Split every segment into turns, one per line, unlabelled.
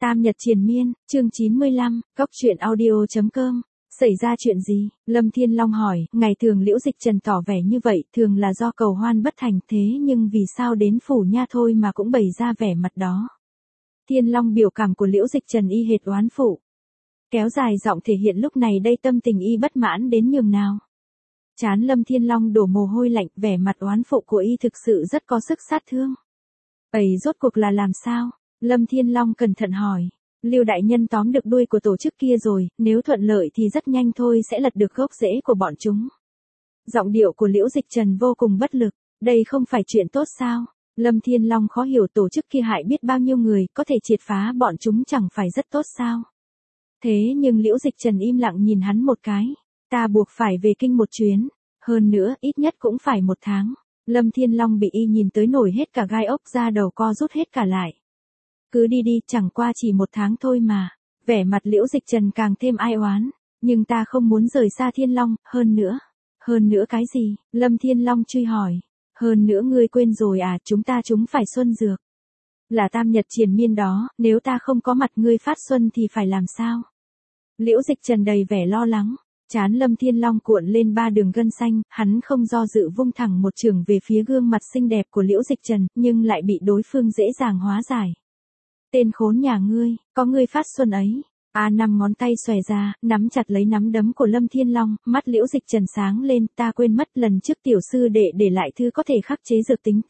Tam Nhật Triền Miên, chương 95, Cóc truyện audio.com. Xảy ra chuyện gì? Lâm Thiên Long hỏi, ngày thường Liễu Dịch Trần tỏ vẻ như vậy, thường là do cầu hoan bất thành, thế nhưng vì sao đến phủ nha thôi mà cũng bày ra vẻ mặt đó? Thiên Long biểu cảm của Liễu Dịch Trần y hệt oán phụ. Kéo dài giọng thể hiện lúc này đây tâm tình y bất mãn đến nhường nào. Trán Lâm Thiên Long đổ mồ hôi lạnh, vẻ mặt oán phụ của y thực sự rất có sức sát thương. Ấy rốt cuộc là làm sao? Lâm Thiên Long cẩn thận hỏi. Lưu đại nhân tóm được đuôi của tổ chức kia rồi, nếu thuận lợi thì rất nhanh thôi sẽ lật được gốc rễ của bọn chúng. Giọng điệu của Liễu Dịch Trần vô cùng bất lực, đây không phải chuyện tốt sao? Lâm Thiên Long khó hiểu, tổ chức kia hại biết bao nhiêu người, có thể triệt phá bọn chúng chẳng phải rất tốt sao? Thế nhưng Liễu Dịch Trần im lặng nhìn hắn một cái, ta buộc phải về kinh một chuyến, hơn nữa ít nhất cũng phải 1 tháng. Lâm Thiên Long bị y nhìn tới nổi hết cả gai ốc, da đầu co rút hết cả lại. Cứ đi đi, chẳng qua chỉ 1 tháng thôi mà. Vẻ mặt Liễu Dịch Trần càng thêm ai oán. Nhưng ta không muốn rời xa Thiên Long, hơn nữa. Hơn nữa cái gì? Lâm Thiên Long truy hỏi. Hơn nữa ngươi quên rồi à, chúng phải xuân dược. Là Tam Nhật Triền Miên đó, nếu ta không có mặt ngươi phát xuân thì phải làm sao? Liễu Dịch Trần đầy vẻ lo lắng. Trán Lâm Thiên Long cuộn lên 3 đường gân xanh, hắn không do dự vung thẳng một chưởng về phía gương mặt xinh đẹp của Liễu Dịch Trần, nhưng lại bị đối phương dễ dàng hóa giải. Tên khốn nhà ngươi, có ngươi phát xuân ấy. Năm ngón tay xòe ra, nắm chặt lấy nắm đấm của Lâm Thiên Long, mắt Liễu Dịch Trần sáng lên, ta quên mất lần trước tiểu sư đệ để lại thư có thể khắc chế dược tính,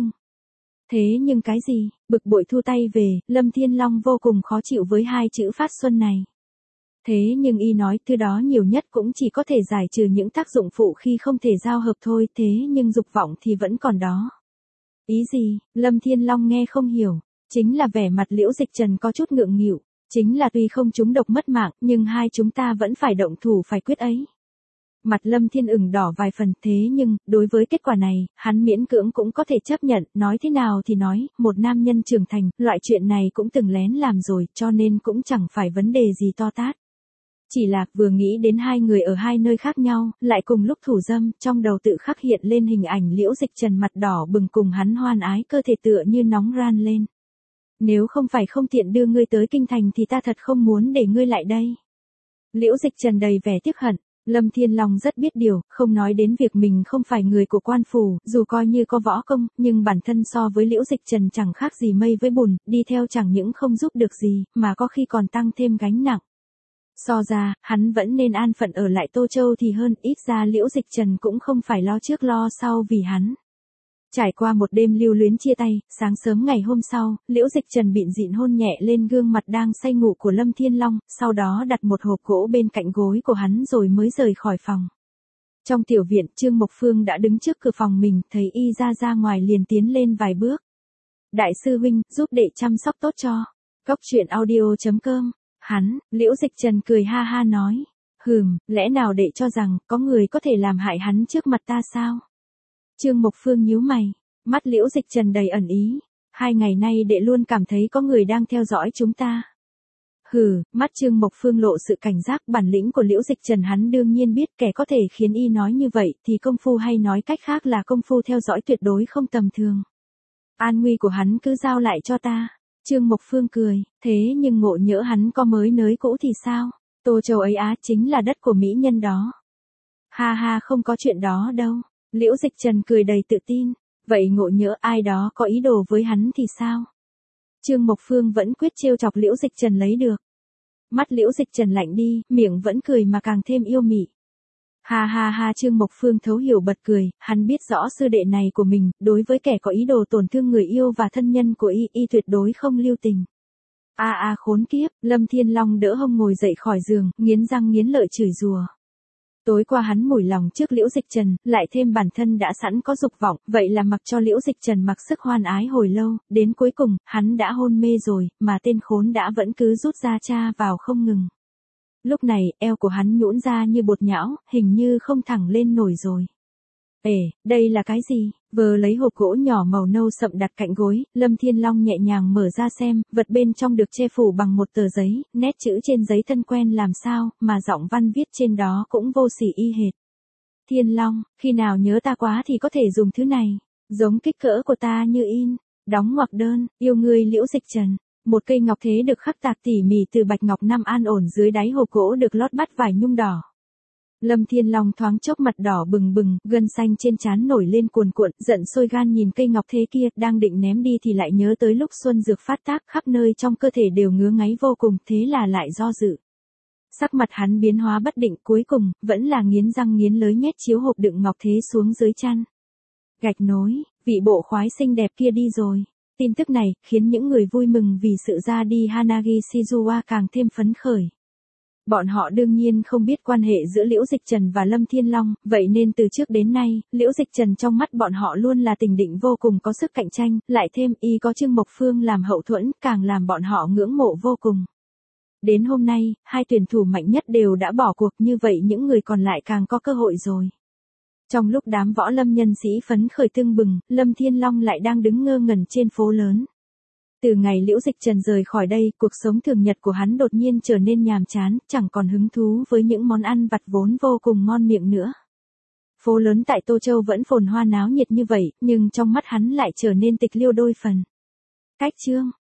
thế nhưng cái gì? Bực bội thu tay về, Lâm Thiên Long vô cùng khó chịu với 2 chữ phát xuân này. Thế nhưng y nói thư đó nhiều nhất cũng chỉ có thể giải trừ những tác dụng phụ khi không thể giao hợp thôi, thế nhưng dục vọng thì vẫn còn đó. Ý gì? Lâm Thiên Long nghe không hiểu. Chính là vẻ mặt Liễu Dịch Trần có chút ngượng nghịu, chính là tuy không trúng độc mất mạng, nhưng hai chúng ta vẫn phải động thủ phải quyết ấy. Mặt Lâm Thiên ửng đỏ vài phần, thế nhưng, đối với kết quả này, hắn miễn cưỡng cũng có thể chấp nhận, nói thế nào thì nói, một nam nhân trưởng thành, loại chuyện này cũng từng lén làm rồi, cho nên cũng chẳng phải vấn đề gì to tát. Chỉ là, vừa nghĩ đến 2 người ở 2 nơi khác nhau, lại cùng lúc thủ dâm, trong đầu tự khắc hiện lên hình ảnh Liễu Dịch Trần mặt đỏ bừng cùng hắn hoan ái, cơ thể tựa như nóng ran lên. Nếu không phải không tiện đưa ngươi tới kinh thành thì ta thật không muốn để ngươi lại đây. Liễu Dịch Trần đầy vẻ tiếc hận. Lâm Thiên Long rất biết điều, không nói đến việc mình không phải người của quan phủ, dù coi như có võ công, nhưng bản thân so với Liễu Dịch Trần chẳng khác gì mây với bùn, đi theo chẳng những không giúp được gì, mà có khi còn tăng thêm gánh nặng. So ra, hắn vẫn nên an phận ở lại Tô Châu thì hơn, ít ra Liễu Dịch Trần cũng không phải lo trước lo sau vì hắn. Trải qua một đêm lưu luyến chia tay, sáng sớm ngày hôm sau, Liễu Dịch Trần bịn dịn hôn nhẹ lên gương mặt đang say ngủ của Lâm Thiên Long, sau đó đặt một hộp gỗ bên cạnh gối của hắn rồi mới rời khỏi phòng. Trong tiểu viện, Trương Mộc Phương đã đứng trước cửa phòng mình, thấy y ra ngoài liền tiến lên vài bước. Đại sư huynh, giúp đệ chăm sóc tốt cho. Cóc truyện audio.com. Liễu Dịch Trần cười ha ha nói. Lẽ nào đệ cho rằng, có người có thể làm hại hắn trước mặt ta sao? Trương Mộc Phương nhíu mày, mắt Liễu Dịch Trần đầy ẩn ý. 2 ngày nay đệ luôn cảm thấy có người đang theo dõi chúng ta. Mắt Trương Mộc Phương lộ sự cảnh giác, bản lĩnh của Liễu Dịch Trần hắn đương nhiên biết, kẻ có thể khiến y nói như vậy thì công phu, hay nói cách khác là công phu theo dõi tuyệt đối không tầm thường. An nguy của hắn cứ giao lại cho ta. Trương Mộc Phương cười, thế nhưng ngộ nhỡ hắn có mới nới cũ thì sao? Tô Châu ấy á, chính là đất của mỹ nhân đó. Ha, không có chuyện đó đâu. Liễu Dịch Trần cười đầy tự tin, vậy ngộ nhỡ ai đó có ý đồ với hắn thì sao? Trương Mộc Phương vẫn quyết trêu chọc Liễu Dịch Trần lấy được. Mắt Liễu Dịch Trần lạnh đi, miệng vẫn cười mà càng thêm yêu mị. Ha, Trương Mộc Phương thấu hiểu bật cười, hắn biết rõ sư đệ này của mình, đối với kẻ có ý đồ tổn thương người yêu và thân nhân của y tuyệt đối không lưu tình. Khốn kiếp, Lâm Thiên Long đỡ hông ngồi dậy khỏi giường, nghiến răng nghiến lợi chửi rủa. Tối qua hắn mủi lòng trước Liễu Dịch Trần, lại thêm bản thân đã sẵn có dục vọng, vậy là mặc cho Liễu Dịch Trần mặc sức hoan ái hồi lâu, đến cuối cùng, hắn đã hôn mê rồi, mà tên khốn đã vẫn cứ rút ra cha vào không ngừng. Lúc này, eo của hắn nhũn ra như bột nhão, hình như không thẳng lên nổi rồi. Đây là cái gì? Vờ lấy hộp gỗ nhỏ màu nâu sậm đặt cạnh gối, Lâm Thiên Long nhẹ nhàng mở ra xem, vật bên trong được che phủ bằng một tờ giấy, nét chữ trên giấy thân quen làm sao, mà giọng văn viết trên đó cũng vô sỉ y hệt. Thiên Long, khi nào nhớ ta quá thì có thể dùng thứ này, giống kích cỡ của ta như in, đóng ngoặc đơn, yêu ngươi Liễu Dịch Trần. Một cây ngọc thế được khắc tạc tỉ mỉ từ bạch ngọc năm an ổn dưới đáy hộp gỗ được lót bát vải nhung đỏ. Lâm Thiên Long thoáng chốc mặt đỏ bừng bừng, gân xanh trên trán nổi lên cuồn cuộn, giận sôi gan nhìn cây ngọc thế kia, đang định ném đi thì lại nhớ tới lúc xuân dược phát tác khắp nơi trong cơ thể đều ngứa ngáy vô cùng, thế là lại do dự. Sắc mặt hắn biến hóa bất định, cuối cùng, vẫn là nghiến răng nghiến lợi nhét chiếu hộp đựng ngọc thế xuống dưới chăn. Gạch nối, vị bộ khoái xinh đẹp kia đi rồi. Tin tức này, khiến những người vui mừng vì sự ra đi Hanagi Shizuoka càng thêm phấn khởi. Bọn họ đương nhiên không biết quan hệ giữa Liễu Dịch Trần và Lâm Thiên Long, vậy nên từ trước đến nay, Liễu Dịch Trần trong mắt bọn họ luôn là tình địch vô cùng có sức cạnh tranh, lại thêm y có Trương Mộc Phương làm hậu thuẫn, càng làm bọn họ ngưỡng mộ vô cùng. Đến hôm nay, hai tuyển thủ mạnh nhất đều đã bỏ cuộc, như vậy những người còn lại càng có cơ hội rồi. Trong lúc đám võ lâm nhân sĩ phấn khởi tưng bừng, Lâm Thiên Long lại đang đứng ngơ ngẩn trên phố lớn. Từ ngày Liễu Dịch Trần rời khỏi đây, cuộc sống thường nhật của hắn đột nhiên trở nên nhàm chán, chẳng còn hứng thú với những món ăn vặt vốn vô cùng ngon miệng nữa. Phố lớn tại Tô Châu vẫn phồn hoa náo nhiệt như vậy, nhưng trong mắt hắn lại trở nên tịch liêu đôi phần. Cách chương